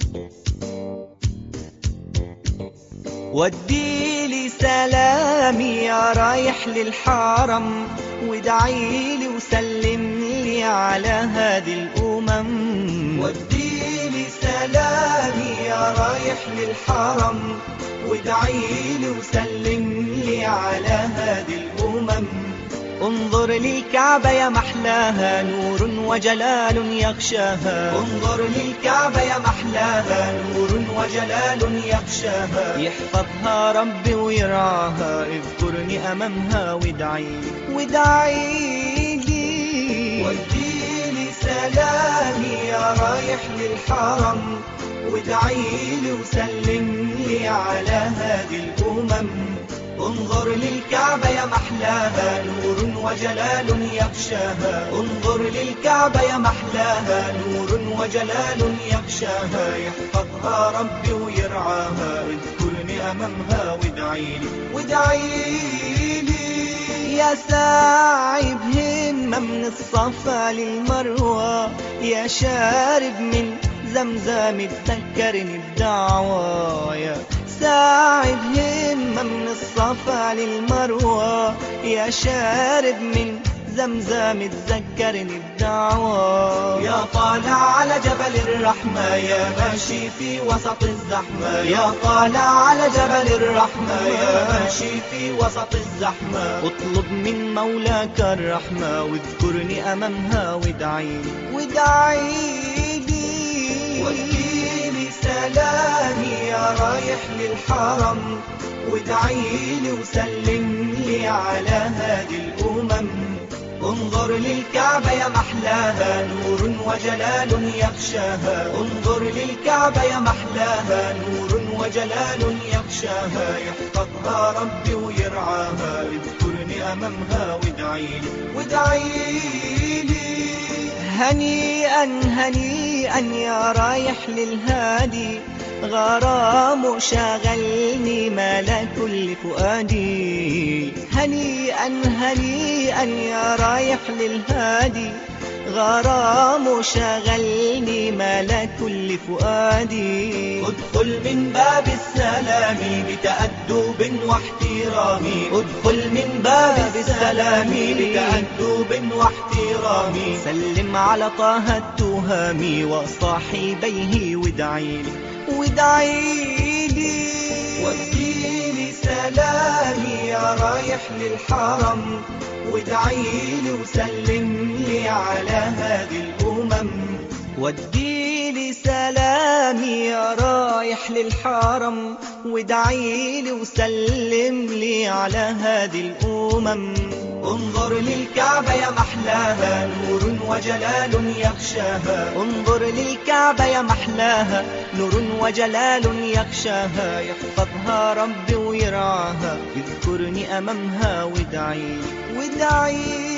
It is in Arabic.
وديلي سلامي يا رايح للحرم، وادعيلي وسلم لي على هذه الأمم. وديلي سلامي يا رايح للحرم، وادعيلي وسلم لي على هذه الأمم. انظر للكعبة يا محلاها، نور وجلال يغشاها. انظر للكعبة يا محلاها، نور وجلال يغشاها. يحفظها ربي ويرعاها، اذكرني أمامها وادعيلي وادعيلي. وديلي سلامي يا رايح للحرم، وادعيلي وسلم لي على هذه الأمم. انظر للكعبة يا محلاها، نور وجلال يغشاها. انظر للكعبة يا محلاها، نور وجلال يغشاها. يحفظها ربي ويرعاها، اذكرني أمامها وادعيلي وادعيلي. يا ساعي بهمة من الصفا للمروة، يا شارب من زمزم تذكرني بدعوة. يا ساعي بهمة من الصفا للمروة، يا شارب من زمزم تذكرني بدعوة. يا طالع على جبل الرحمة، يا ماشي في وسط الزحمة. يا طالع على جبل الرحمة، يا ماشي في وسط الزحمة. اطلب من مولاك الرحمة، واذكرني أمامها وادعيلي وادعيلي. وديلي سلامي يا رايح للحرم، وادعيلي وسلم لي على هذه الأمم. انظر للكعبة يا محلاها، نور وجلال يغشاها. انظر للكعبة يا محلاها، نور وجلال يغشاها. يحفظها ربي ويرعاها، اذكرني أمامها وادعيلي وادعيلي. هنيئا هنيئا يا رايح للهادي، غرام شاغلني مال كل فؤادي. هنيئا هنيئا يا رايح للهادي، غرام شاغلني مال كل فؤادي. ادخل من باب السلام بتأدب واحترام. ادخل من باب السلام بتأدب واحترام. سلم على طه التهامي وصاحبيه وادعيلي وادعيلي. وديلي سلامي يا رايح للحرم، وادعيلي وسلم لي على هذه الأمم. وديلي سلامي يا رايح للحرم، وادعيلي وسلم لي على هذه الأمم. انظر للكعبة يا محلاها، نور وجلال يغشاها. انظر للكعبة يا محلاها، نور وجلال يغشاها. يحفظها ربي ويرعاها، اذكرني أمامها وادعيلي وادعيلي.